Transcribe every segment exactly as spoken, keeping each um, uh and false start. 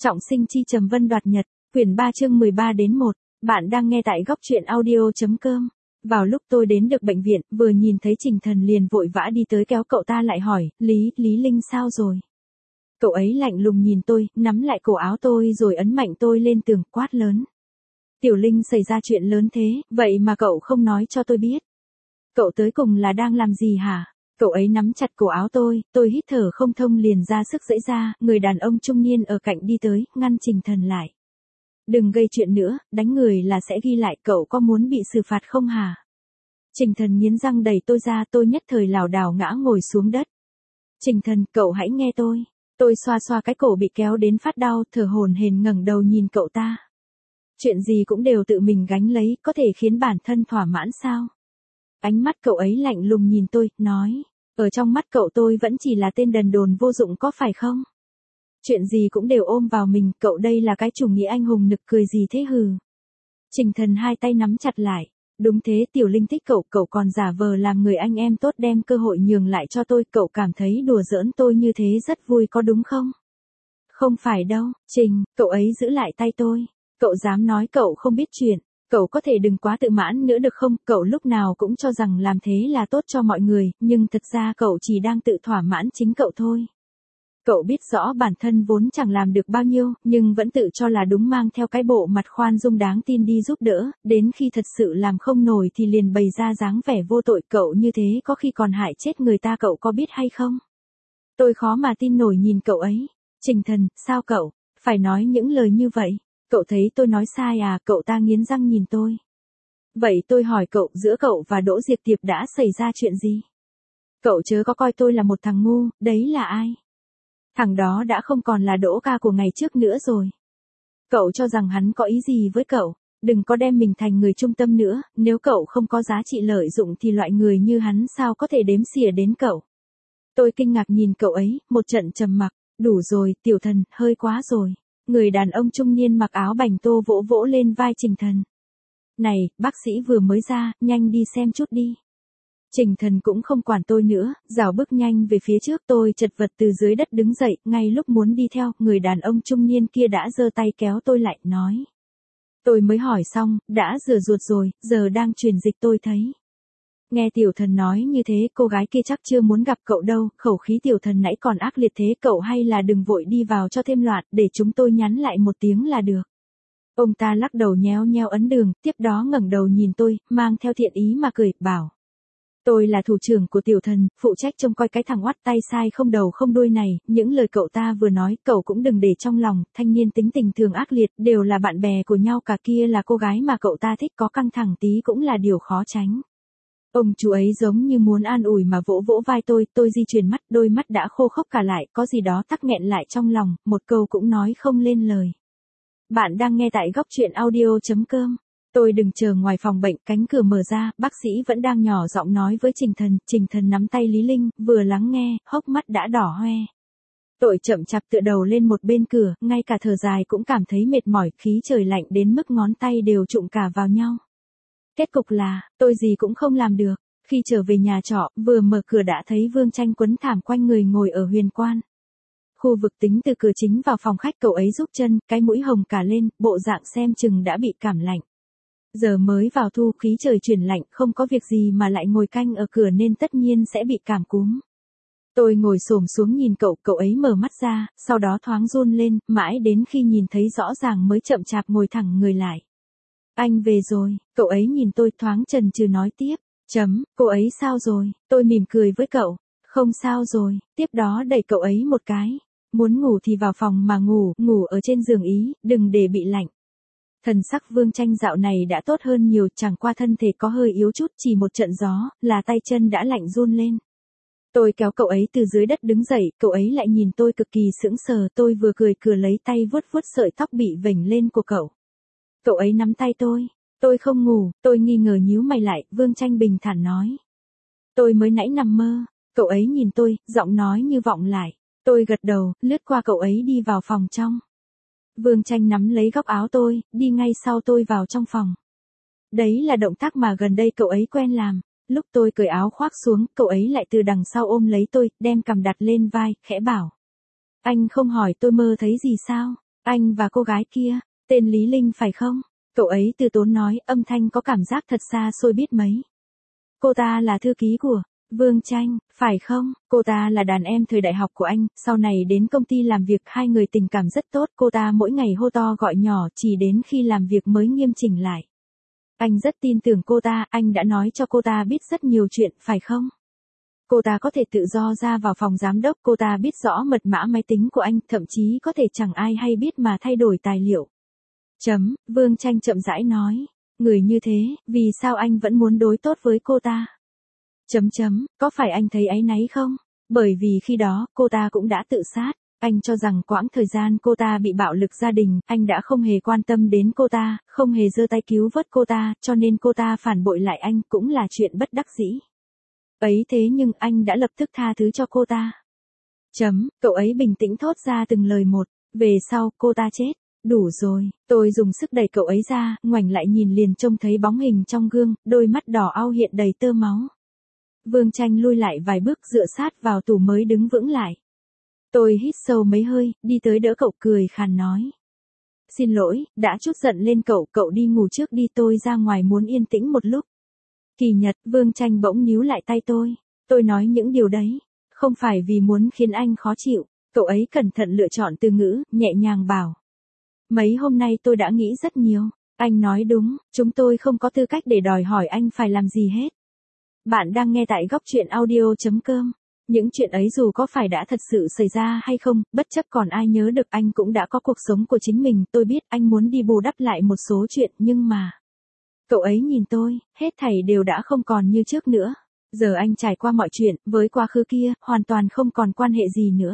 Trọng sinh chi trầm vân đoạt nhật, quyển ba chương mười ba đến một, bạn đang nghe tại góc truyện audio.com. Vào lúc tôi đến được bệnh viện, vừa nhìn thấy Trình Thần liền vội vã đi tới kéo cậu ta lại hỏi, Lý, Lý Linh sao rồi? Cậu ấy lạnh lùng nhìn tôi, nắm lại cổ áo tôi rồi ấn mạnh tôi lên tường, quát lớn. Tiểu Linh xảy ra chuyện lớn thế, vậy mà cậu không nói cho tôi biết. Cậu tới cùng là đang làm gì hả? Cậu ấy nắm chặt cổ áo tôi, tôi hít thở không thông liền ra sức giãy ra, người đàn ông trung niên ở cạnh đi tới, ngăn Trình Thần lại. Đừng gây chuyện nữa, đánh người là sẽ ghi lại, cậu có muốn bị xử phạt không hả? Trình Thần nghiến răng đẩy tôi ra, tôi nhất thời lảo đảo ngã ngồi xuống đất. Trình Thần, cậu hãy nghe tôi. Tôi xoa xoa cái cổ bị kéo đến phát đau, thở hổn hển ngẩng đầu nhìn cậu ta. Chuyện gì cũng đều tự mình gánh lấy, có thể khiến bản thân thỏa mãn sao? Ánh mắt cậu ấy lạnh lùng nhìn tôi, nói, ở trong mắt cậu tôi vẫn chỉ là tên đần đồn vô dụng có phải không? Chuyện gì cũng đều ôm vào mình, cậu đây là cái chủ nghĩa anh hùng nực cười gì thế hừ? Trình Thần hai tay nắm chặt lại, đúng thế, Tiểu Linh thích cậu, cậu còn giả vờ làm người anh em tốt đem cơ hội nhường lại cho tôi, cậu cảm thấy đùa giỡn tôi như thế rất vui có đúng không? Không phải đâu, Trình, cậu ấy giữ lại tay tôi, cậu dám nói cậu không biết chuyện. Cậu có thể đừng quá tự mãn nữa được không, cậu lúc nào cũng cho rằng làm thế là tốt cho mọi người, nhưng thật ra cậu chỉ đang tự thỏa mãn chính cậu thôi. Cậu biết rõ bản thân vốn chẳng làm được bao nhiêu, nhưng vẫn tự cho là đúng mang theo cái bộ mặt khoan dung đáng tin đi giúp đỡ, đến khi thật sự làm không nổi thì liền bày ra dáng vẻ vô tội, cậu như thế có khi còn hại chết người ta, cậu có biết hay không? Tôi khó mà tin nổi nhìn cậu ấy. Trình Thần, sao cậu phải nói những lời như vậy? Cậu thấy tôi nói sai à? Cậu ta nghiến răng nhìn tôi. Vậy tôi hỏi cậu, giữa cậu và Đỗ Diệp Tiệp đã xảy ra chuyện gì? Cậu chớ có coi tôi là một thằng ngu, đấy là ai? Thằng đó đã không còn là Đỗ ca của ngày trước nữa rồi. Cậu cho rằng hắn có ý gì với cậu? Đừng có đem mình thành người trung tâm nữa, nếu cậu không có giá trị lợi dụng thì loại người như hắn sao có thể đếm xỉa đến cậu? Tôi kinh ngạc nhìn cậu ấy, một trận trầm mặc, đủ rồi, Tiểu Thần, hơi quá rồi. Người đàn ông trung niên mặc áo bành tô vỗ vỗ lên vai Trình Thần. Này, bác sĩ vừa mới ra, nhanh đi xem chút đi. Trình Thần cũng không quản tôi nữa, rảo bước nhanh về phía trước, tôi chật vật từ dưới đất đứng dậy, ngay lúc muốn đi theo, người đàn ông trung niên kia đã giơ tay kéo tôi lại, nói. Tôi mới hỏi xong, đã rửa ruột rồi, giờ đang truyền dịch tôi thấy. Nghe Tiểu Thần nói như thế, cô gái kia chắc chưa muốn gặp cậu đâu, khẩu khí Tiểu Thần nãy còn ác liệt thế, cậu hay là đừng vội đi vào cho thêm loạn, để chúng tôi nhắn lại một tiếng là được. Ông ta lắc đầu nhéo nhéo ấn đường, tiếp đó ngẩng đầu nhìn tôi, mang theo thiện ý mà cười, bảo. Tôi là thủ trưởng của Tiểu Thần, phụ trách trông coi cái thằng oắt tay sai không đầu không đuôi này, những lời cậu ta vừa nói, cậu cũng đừng để trong lòng, thanh niên tính tình thường ác liệt, đều là bạn bè của nhau, cả kia là cô gái mà cậu ta thích, có căng thẳng tí cũng là điều khó tránh. Ông chú ấy giống như muốn an ủi mà vỗ vỗ vai tôi, tôi di chuyển mắt, đôi mắt đã khô khốc cả lại, có gì đó tắc nghẹn lại trong lòng, một câu cũng nói không lên lời. Bạn đang nghe tại góc truyện audio.com. Tôi đừng chờ ngoài phòng bệnh, cánh cửa mở ra, bác sĩ vẫn đang nhỏ giọng nói với Trình Thần, Trình Thần nắm tay Lý Linh, vừa lắng nghe, hốc mắt đã đỏ hoe. Tôi chậm chạp tựa đầu lên một bên cửa, ngay cả thở dài cũng cảm thấy mệt mỏi, khí trời lạnh đến mức ngón tay đều trụng cả vào nhau. Kết cục là, tôi gì cũng không làm được. Khi trở về nhà trọ, vừa mở cửa đã thấy Vương Tranh quấn thảm quanh người ngồi ở huyền quan. Khu vực tính từ cửa chính vào phòng khách, cậu ấy rúc chân, cái mũi hồng cả lên, bộ dạng xem chừng đã bị cảm lạnh. Giờ mới vào thu, khí trời chuyển lạnh, không có việc gì mà lại ngồi canh ở cửa nên tất nhiên sẽ bị cảm cúm. Tôi ngồi xổm xuống nhìn cậu, cậu ấy mở mắt ra, sau đó thoáng run lên, mãi đến khi nhìn thấy rõ ràng mới chậm chạp ngồi thẳng người lại. Anh về rồi, cậu ấy nhìn tôi thoáng chần chừ nói tiếp, chấm, cô ấy sao rồi, tôi mỉm cười với cậu, không sao rồi, tiếp đó đẩy cậu ấy một cái, muốn ngủ thì vào phòng mà ngủ, ngủ ở trên giường ý, đừng để bị lạnh. Thần sắc Vương Tranh dạo này đã tốt hơn nhiều, chẳng qua thân thể có hơi yếu chút, chỉ một trận gió, là tay chân đã lạnh run lên. Tôi kéo cậu ấy từ dưới đất đứng dậy, cậu ấy lại nhìn tôi cực kỳ sững sờ, tôi vừa cười cười lấy tay vuốt vuốt sợi tóc bị vểnh lên của cậu. Cậu ấy nắm tay tôi, tôi không ngủ, tôi nghi ngờ nhíu mày lại, Vương Tranh bình thản nói. Tôi mới nãy nằm mơ, cậu ấy nhìn tôi, giọng nói như vọng lại, tôi gật đầu, lướt qua cậu ấy đi vào phòng trong. Vương Tranh nắm lấy góc áo tôi, đi ngay sau tôi vào trong phòng. Đấy là động tác mà gần đây cậu ấy quen làm, lúc tôi cởi áo khoác xuống, cậu ấy lại từ đằng sau ôm lấy tôi, đem cằm đặt lên vai, khẽ bảo. Anh không hỏi tôi mơ thấy gì sao? Anh và cô gái kia, tên Lý Linh phải không? Cậu ấy từ tốn nói, âm thanh có cảm giác thật xa xôi biết mấy. Cô ta là thư ký của Vương Tranh, phải không? Cô ta là đàn em thời đại học của anh, sau này đến công ty làm việc hai người tình cảm rất tốt. Cô ta mỗi ngày hô to gọi nhỏ, chỉ đến khi làm việc mới nghiêm chỉnh lại. Anh rất tin tưởng cô ta, anh đã nói cho cô ta biết rất nhiều chuyện, phải không? Cô ta có thể tự do ra vào phòng giám đốc, cô ta biết rõ mật mã máy tính của anh, thậm chí có thể chẳng ai hay biết mà thay đổi tài liệu. Chấm, Vương Tranh chậm rãi nói. Người như thế, vì sao anh vẫn muốn đối tốt với cô ta? Chấm chấm, có phải anh thấy áy náy không? Bởi vì khi đó, cô ta cũng đã tự sát. Anh cho rằng quãng thời gian cô ta bị bạo lực gia đình, anh đã không hề quan tâm đến cô ta, không hề giơ tay cứu vớt cô ta, cho nên cô ta phản bội lại anh, cũng là chuyện bất đắc dĩ. Ấy thế nhưng anh đã lập tức tha thứ cho cô ta. Chấm, cậu ấy bình tĩnh thốt ra từng lời một. Về sau, cô ta chết. Đủ rồi, tôi dùng sức đẩy cậu ấy ra, ngoảnh lại nhìn liền trông thấy bóng hình trong gương, đôi mắt đỏ au hiện đầy tơ máu. Vương Tranh lui lại vài bước dựa sát vào tủ mới đứng vững lại. Tôi hít sâu mấy hơi, đi tới đỡ cậu cười khàn nói. Xin lỗi, đã chút giận lên cậu, cậu đi ngủ trước đi, tôi ra ngoài muốn yên tĩnh một lúc. Kỳ Nhật, Vương Tranh bỗng níu lại tay tôi. Tôi nói những điều đấy, không phải vì muốn khiến anh khó chịu. Cậu ấy cẩn thận lựa chọn từ ngữ, nhẹ nhàng bảo. Mấy hôm nay tôi đã nghĩ rất nhiều. Anh nói đúng, chúng tôi không có tư cách để đòi hỏi anh phải làm gì hết. Bạn đang nghe tại góc truyện audio chấm com. Những chuyện ấy dù có phải đã thật sự xảy ra hay không, bất chấp còn ai nhớ được, anh cũng đã có cuộc sống của chính mình. Tôi biết anh muốn đi bù đắp lại một số chuyện, nhưng mà... Cậu ấy nhìn tôi, hết thảy đều đã không còn như trước nữa. Giờ anh trải qua mọi chuyện, với quá khứ kia, hoàn toàn không còn quan hệ gì nữa.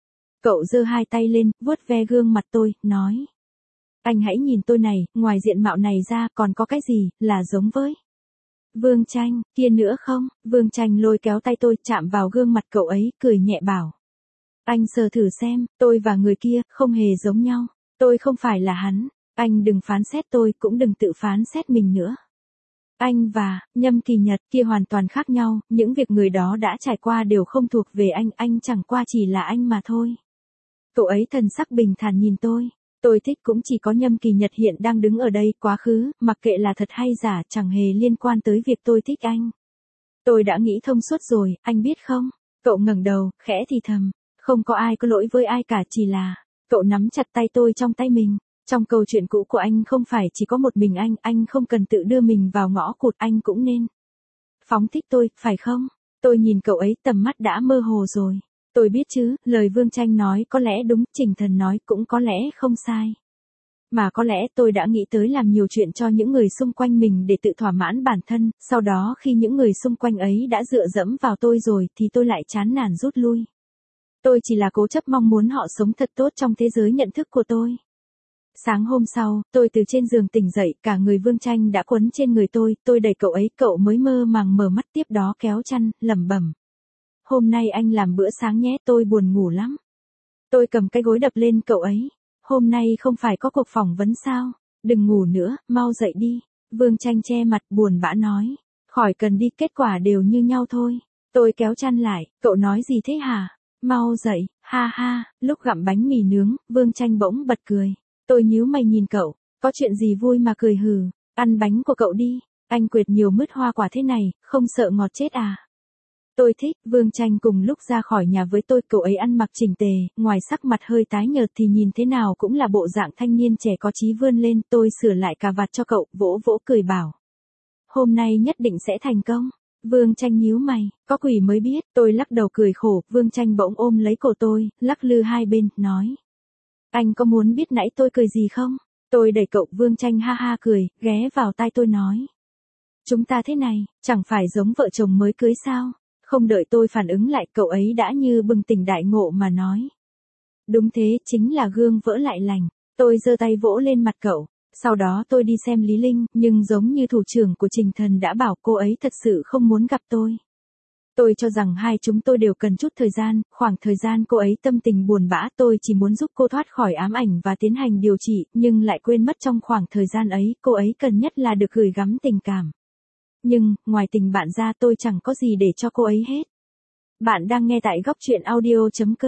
Cậu giơ hai tay lên, vuốt ve gương mặt tôi, nói. Anh hãy nhìn tôi này, ngoài diện mạo này ra còn có cái gì, là giống với Vương Tranh, kia nữa không? Vương Tranh lôi kéo tay tôi, chạm vào gương mặt cậu ấy, cười nhẹ bảo. Anh sờ thử xem, tôi và người kia, không hề giống nhau. Tôi không phải là hắn. Anh đừng phán xét tôi, cũng đừng tự phán xét mình nữa. Anh và Nhâm Kỳ Nhật kia hoàn toàn khác nhau, những việc người đó đã trải qua đều không thuộc về anh, anh chẳng qua chỉ là anh mà thôi. Cậu ấy thần sắc bình thản nhìn tôi. Tôi thích cũng chỉ có Nhâm Kỳ Nhật hiện đang đứng ở đây, quá khứ, mặc kệ là thật hay giả, chẳng hề liên quan tới việc tôi thích anh. Tôi đã nghĩ thông suốt rồi, anh biết không? Cậu ngẩng đầu, khẽ thì thầm. Không có ai có lỗi với ai cả, chỉ là... Cậu nắm chặt tay tôi trong tay mình. Trong câu chuyện cũ của anh không phải chỉ có một mình anh, anh không cần tự đưa mình vào ngõ cụt, anh cũng nên phóng thích tôi, phải không? Tôi nhìn cậu ấy, tầm mắt đã mơ hồ rồi. Tôi biết chứ, lời Vương Tranh nói có lẽ đúng, Trình Thần nói cũng có lẽ không sai. Mà có lẽ tôi đã nghĩ tới làm nhiều chuyện cho những người xung quanh mình để tự thỏa mãn bản thân, sau đó khi những người xung quanh ấy đã dựa dẫm vào tôi rồi thì tôi lại chán nản rút lui. Tôi chỉ là cố chấp mong muốn họ sống thật tốt trong thế giới nhận thức của tôi. Sáng hôm sau, tôi từ trên giường tỉnh dậy, cả người Vương Tranh đã quấn trên người tôi, tôi đẩy cậu ấy, cậu mới mơ màng mở mắt, tiếp đó kéo chăn, lẩm bẩm. Hôm nay anh làm bữa sáng nhé, tôi buồn ngủ lắm. Tôi cầm cái gối đập lên cậu ấy. Hôm nay không phải có cuộc phỏng vấn sao? Đừng ngủ nữa, mau dậy đi. Vương Tranh che mặt buồn bã nói. Khỏi cần đi, kết quả đều như nhau thôi. Tôi kéo chăn lại, cậu nói gì thế hả? Mau dậy, ha ha. Lúc gặm bánh mì nướng, Vương Tranh bỗng bật cười. Tôi nhíu mày nhìn cậu, có chuyện gì vui mà cười hừ, ăn bánh của cậu đi, anh quệt nhiều mứt hoa quả thế này, không sợ ngọt chết à? Tôi thích. Vương Tranh cùng lúc ra khỏi nhà với tôi, cậu ấy ăn mặc chỉnh tề, ngoài sắc mặt hơi tái nhợt thì nhìn thế nào cũng là bộ dạng thanh niên trẻ có chí vươn lên, tôi sửa lại cà vạt cho cậu, vỗ vỗ cười bảo. Hôm nay nhất định sẽ thành công. Vương Tranh nhíu mày, có quỷ mới biết, tôi lắc đầu cười khổ, Vương Tranh bỗng ôm lấy cổ tôi, lắc lư hai bên, nói. Anh có muốn biết nãy tôi cười gì không? Tôi đẩy cậu, Vương Tranh ha ha cười, ghé vào tai tôi nói. Chúng ta thế này, chẳng phải giống vợ chồng mới cưới sao? Không đợi tôi phản ứng lại, cậu ấy đã như bừng tỉnh đại ngộ mà nói. Đúng thế, chính là gương vỡ lại lành. Tôi giơ tay vỗ lên mặt cậu. Sau đó tôi đi xem Lý Linh, nhưng giống như thủ trưởng của Trình Thần đã bảo, cô ấy thật sự không muốn gặp tôi. Tôi cho rằng hai chúng tôi đều cần chút thời gian, khoảng thời gian cô ấy tâm tình buồn bã, tôi chỉ muốn giúp cô thoát khỏi ám ảnh và tiến hành điều trị, nhưng lại quên mất trong khoảng thời gian ấy, cô ấy cần nhất là được gửi gắm tình cảm. Nhưng, ngoài tình bạn ra tôi chẳng có gì để cho cô ấy hết. Bạn đang nghe tại góc truyện audio chấm com.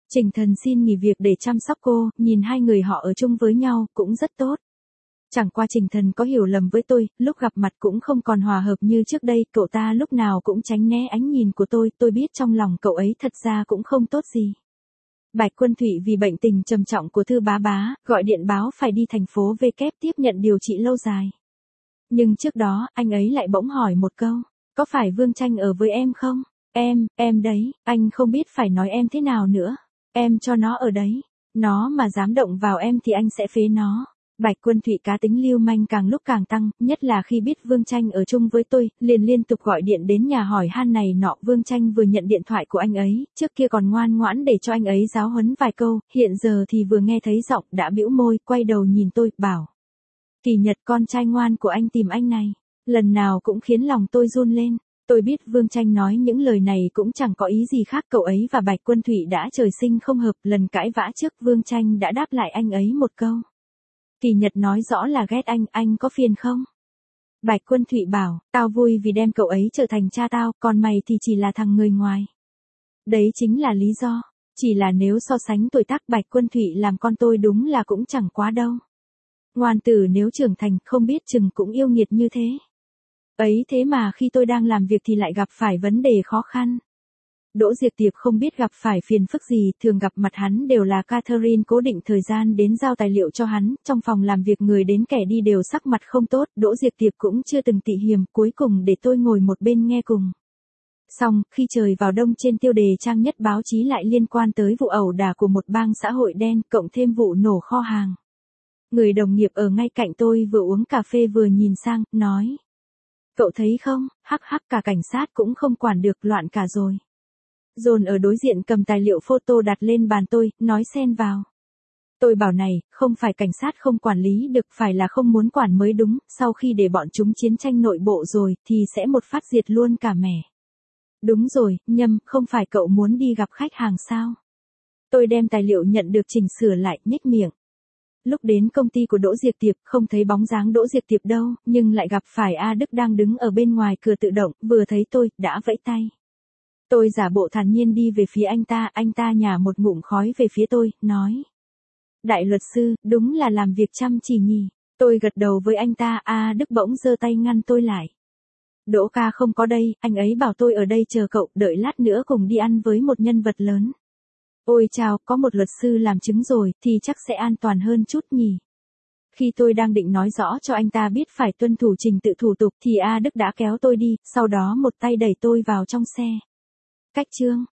Trình Thần xin nghỉ việc để chăm sóc cô, nhìn hai người họ ở chung với nhau cũng rất tốt. Chẳng qua Trình Thần có hiểu lầm với tôi, lúc gặp mặt cũng không còn hòa hợp như trước đây, cậu ta lúc nào cũng tránh né ánh nhìn của tôi, tôi biết trong lòng cậu ấy thật ra cũng không tốt gì. Bạch Quân Thụy vì bệnh tình trầm trọng của Thư Bá Bá, gọi điện báo phải đi thành phố V kép tiếp nhận điều trị lâu dài. Nhưng trước đó, anh ấy lại bỗng hỏi một câu, có phải Vương Tranh ở với em không? Em, em đấy, anh không biết phải nói em thế nào nữa. Em cho nó ở đấy, nó mà dám động vào em thì anh sẽ phế nó. Bạch Quân Thụy cá tính lưu manh càng lúc càng tăng, nhất là khi biết Vương Tranh ở chung với tôi, liền liên tục gọi điện đến nhà hỏi han này nọ. Vương Tranh vừa nhận điện thoại của anh ấy, trước kia còn ngoan ngoãn để cho anh ấy giáo huấn vài câu, hiện giờ thì vừa nghe thấy giọng đã bĩu môi, quay đầu nhìn tôi, bảo. Kỳ Nhật, con trai ngoan của anh tìm anh này, lần nào cũng khiến lòng tôi run lên. Tôi biết Vương Tranh nói những lời này cũng chẳng có ý gì khác, cậu ấy và Bạch Quân Thụy đã trời sinh không hợp, lần cãi vã trước Vương Tranh đã đáp lại anh ấy một câu. Kỳ Nhật nói rõ là ghét anh, anh có phiền không? Bạch Quân Thụy bảo, tao vui vì đem cậu ấy trở thành cha tao, còn mày thì chỉ là thằng người ngoài. Đấy chính là lý do, chỉ là nếu so sánh tuổi tác Bạch Quân Thụy làm con tôi đúng là cũng chẳng quá đâu. Ngoan tử nếu trưởng thành không biết chừng cũng yêu nghiệt như thế. Ấy thế mà khi tôi đang làm việc thì lại gặp phải vấn đề khó khăn. Đỗ Diệp Tiệp không biết gặp phải phiền phức gì, thường gặp mặt hắn đều là Catherine cố định thời gian đến giao tài liệu cho hắn, trong phòng làm việc người đến kẻ đi đều sắc mặt không tốt, Đỗ Diệp Tiệp cũng chưa từng tị hiềm, cuối cùng để tôi ngồi một bên nghe cùng. Xong, khi trời vào đông trên tiêu đề trang nhất báo chí lại liên quan tới vụ ẩu đả của một bang xã hội đen, cộng thêm vụ nổ kho hàng. Người đồng nghiệp ở ngay cạnh tôi vừa uống cà phê vừa nhìn sang, nói. Cậu thấy không, hắc hắc cả cảnh sát cũng không quản được, loạn cả rồi. Dồn ở đối diện cầm tài liệu photo đặt lên bàn tôi, nói xen vào. Tôi bảo này, không phải cảnh sát không quản lý được, phải là không muốn quản mới đúng, sau khi để bọn chúng chiến tranh nội bộ rồi, thì sẽ một phát diệt luôn cả mẻ. Đúng rồi, Nhâm, không phải cậu muốn đi gặp khách hàng sao? Tôi đem tài liệu nhận được chỉnh sửa lại, nhếch miệng. Lúc đến công ty của Đỗ Diệp Tiệp, không thấy bóng dáng Đỗ Diệp Tiệp đâu, nhưng lại gặp phải A Đức đang đứng ở bên ngoài cửa tự động, vừa thấy tôi, đã vẫy tay. Tôi giả bộ thản nhiên đi về phía anh ta, anh ta nhả một ngụm khói về phía tôi, nói. Đại luật sư, đúng là làm việc chăm chỉ nhỉ. Tôi gật đầu với anh ta, A Đức bỗng giơ tay ngăn tôi lại. Đỗ ca không có đây, anh ấy bảo tôi ở đây chờ cậu, đợi lát nữa cùng đi ăn với một nhân vật lớn. Ôi chào, có một luật sư làm chứng rồi, thì chắc sẽ an toàn hơn chút nhỉ. Khi tôi đang định nói rõ cho anh ta biết phải tuân thủ trình tự thủ tục thì A Đức đã kéo tôi đi, sau đó một tay đẩy tôi vào trong xe. Cách chương